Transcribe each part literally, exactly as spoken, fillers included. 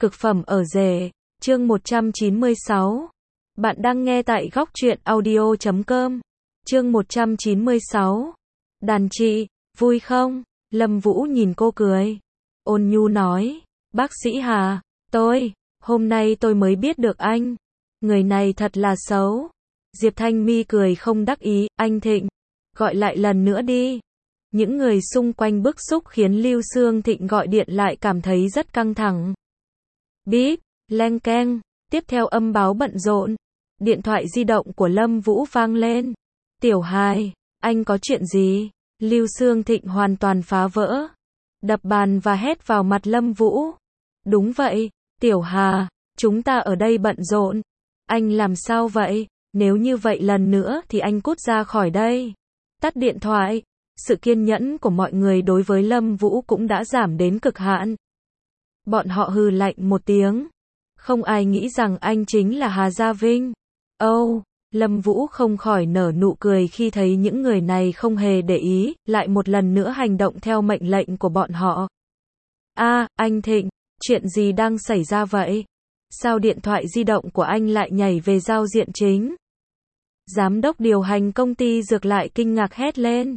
Cực phẩm ở rể, chương một trăm chín mươi sáu. Bạn đang nghe tại góc truyện audio chấm com. Chương một trăm chín mươi sáu. Đàn chị, vui không? Lâm Vũ nhìn cô cười. Ôn nhu nói, bác sĩ Hà, tôi, hôm nay tôi mới biết được anh. Người này thật là xấu. Diệp Thanh Mi cười không đắc ý, anh Thịnh, gọi lại lần nữa đi. Những người xung quanh bức xúc khiến Lưu Xương Thịnh gọi điện lại cảm thấy rất căng thẳng. Bíp, leng keng, tiếp theo âm báo bận rộn. Điện thoại di động của Lâm Vũ vang lên. Tiểu Hài, anh có chuyện gì? Lưu Xương Thịnh hoàn toàn phá vỡ. Đập bàn và hét vào mặt Lâm Vũ. Đúng vậy, Tiểu Hà, chúng ta ở đây bận rộn. Anh làm sao vậy? Nếu như vậy lần nữa thì anh cút ra khỏi đây. Tắt điện thoại. Sự kiên nhẫn của mọi người đối với Lâm Vũ cũng đã giảm đến cực hạn. Bọn họ hừ lạnh một tiếng. Không ai nghĩ rằng anh chính là Hà Gia Vinh. Âu, oh, Lâm Vũ không khỏi nở nụ cười khi thấy những người này không hề để ý, lại một lần nữa hành động theo mệnh lệnh của bọn họ. A, à, anh Thịnh, chuyện gì đang xảy ra vậy? Sao điện thoại di động của anh lại nhảy về giao diện chính? Giám đốc điều hành công ty dược lại kinh ngạc hét lên.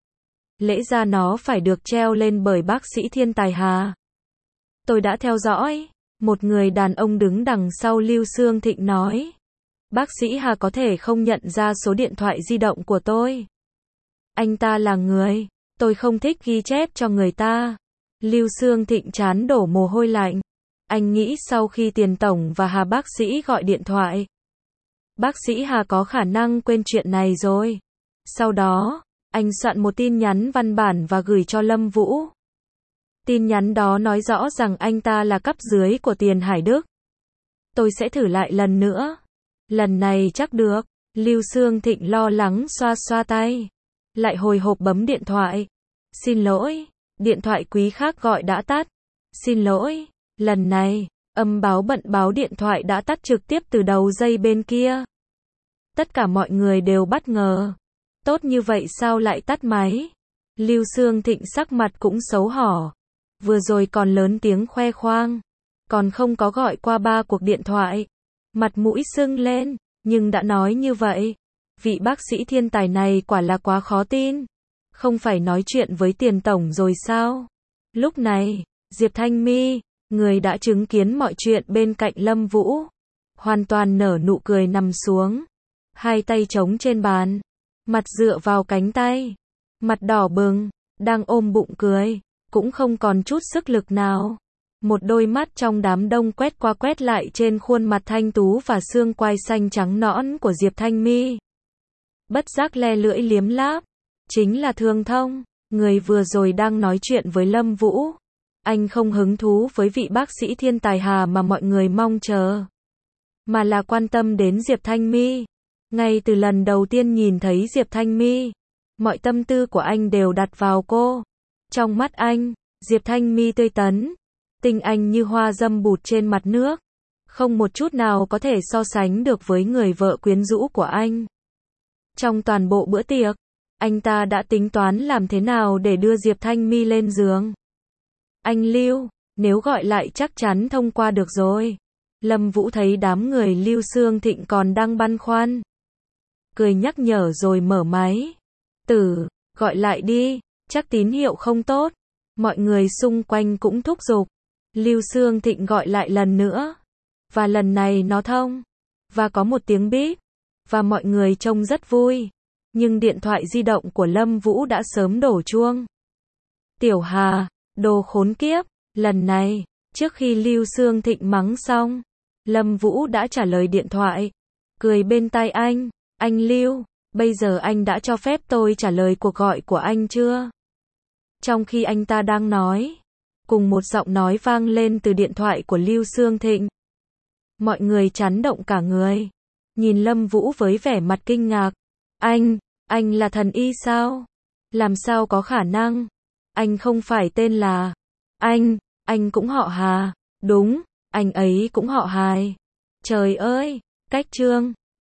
Lẽ ra nó phải được treo lên bởi bác sĩ Thiên Tài Hà. Tôi đã theo dõi. Một người đàn ông đứng đằng sau Lưu Xương Thịnh nói. Bác sĩ Hà có thể không nhận ra số điện thoại di động của tôi. Anh ta là người. Tôi không thích ghi chép cho người ta. Lưu Xương Thịnh trán đổ mồ hôi lạnh. Anh nghĩ sau khi Tiền Tổng và Hà bác sĩ gọi điện thoại. Bác sĩ Hà có khả năng quên chuyện này rồi. Sau đó, anh soạn một tin nhắn văn bản và gửi cho Lâm Vũ. Tin nhắn đó nói rõ rằng anh ta là cấp dưới của Tiền Hải Đức. Tôi sẽ thử lại lần nữa. Lần này chắc được. Lưu Xương Thịnh lo lắng xoa xoa tay. Lại hồi hộp bấm điện thoại. Xin lỗi, điện thoại quý khác gọi đã tắt. Xin lỗi, lần này, âm báo bận báo điện thoại đã tắt trực tiếp từ đầu dây bên kia. Tất cả mọi người đều bất ngờ. Tốt như vậy sao lại tắt máy? Lưu Xương Thịnh sắc mặt cũng xấu hổ. Vừa rồi còn lớn tiếng khoe khoang. Còn không có gọi qua ba cuộc điện thoại. Mặt mũi sưng lên, nhưng đã nói như vậy. Vị bác sĩ thiên tài này quả là quá khó tin. Không phải nói chuyện với Tiền Tổng rồi sao? Lúc này, Diệp Thanh Mi, người đã chứng kiến mọi chuyện bên cạnh Lâm Vũ, hoàn toàn nở nụ cười nằm xuống. Hai tay chống trên bàn. Mặt dựa vào cánh tay. Mặt đỏ bừng, đang ôm bụng cười. Cũng không còn chút sức lực nào. Một đôi mắt trong đám đông quét qua quét lại trên khuôn mặt thanh tú và xương quai xanh trắng nõn của Diệp Thanh Mi. Bất giác le lưỡi liếm láp. Chính là Thương Thông, người vừa rồi đang nói chuyện với Lâm Vũ. Anh không hứng thú với vị bác sĩ Thiên Tài Hà mà mọi người mong chờ. Mà là quan tâm đến Diệp Thanh Mi. Ngay từ lần đầu tiên nhìn thấy Diệp Thanh Mi, mọi tâm tư của anh đều đặt vào cô. Trong mắt anh, Diệp Thanh Mi tươi tắn, tinh anh như hoa dâm bụt trên mặt nước. Không một chút nào có thể so sánh được với người vợ quyến rũ của anh. Trong toàn bộ bữa tiệc, anh ta đã tính toán làm thế nào để đưa Diệp Thanh Mi lên giường. Anh Lưu, nếu gọi lại chắc chắn thông qua được rồi. Lâm Vũ thấy đám người Lưu Xương Thịnh còn đang băn khoăn. Cười nhắc nhở rồi mở máy. Tử, gọi lại đi, chắc tín hiệu không tốt. Mọi người xung quanh cũng thúc giục. Lưu Xương Thịnh gọi lại lần nữa. Và lần này nó thông. Và có một tiếng bíp. Và mọi người trông rất vui. Nhưng điện thoại di động của Lâm Vũ đã sớm đổ chuông. Tiểu Hà, đồ khốn kiếp. Lần này, trước khi Lưu Xương Thịnh mắng xong, Lâm Vũ đã trả lời điện thoại. Cười bên tai anh. Anh Lưu, bây giờ anh đã cho phép tôi trả lời cuộc gọi của anh chưa? Trong khi anh ta đang nói, cùng một giọng nói vang lên từ điện thoại của Lưu Xương Thịnh. Mọi người chấn động cả người. Nhìn Lâm Vũ với vẻ mặt kinh ngạc. Anh, anh là thần y sao? Làm sao có khả năng? Anh không phải tên là... Anh, anh cũng họ Hà. Đúng, anh ấy cũng họ Hài. Trời ơi, cách trương.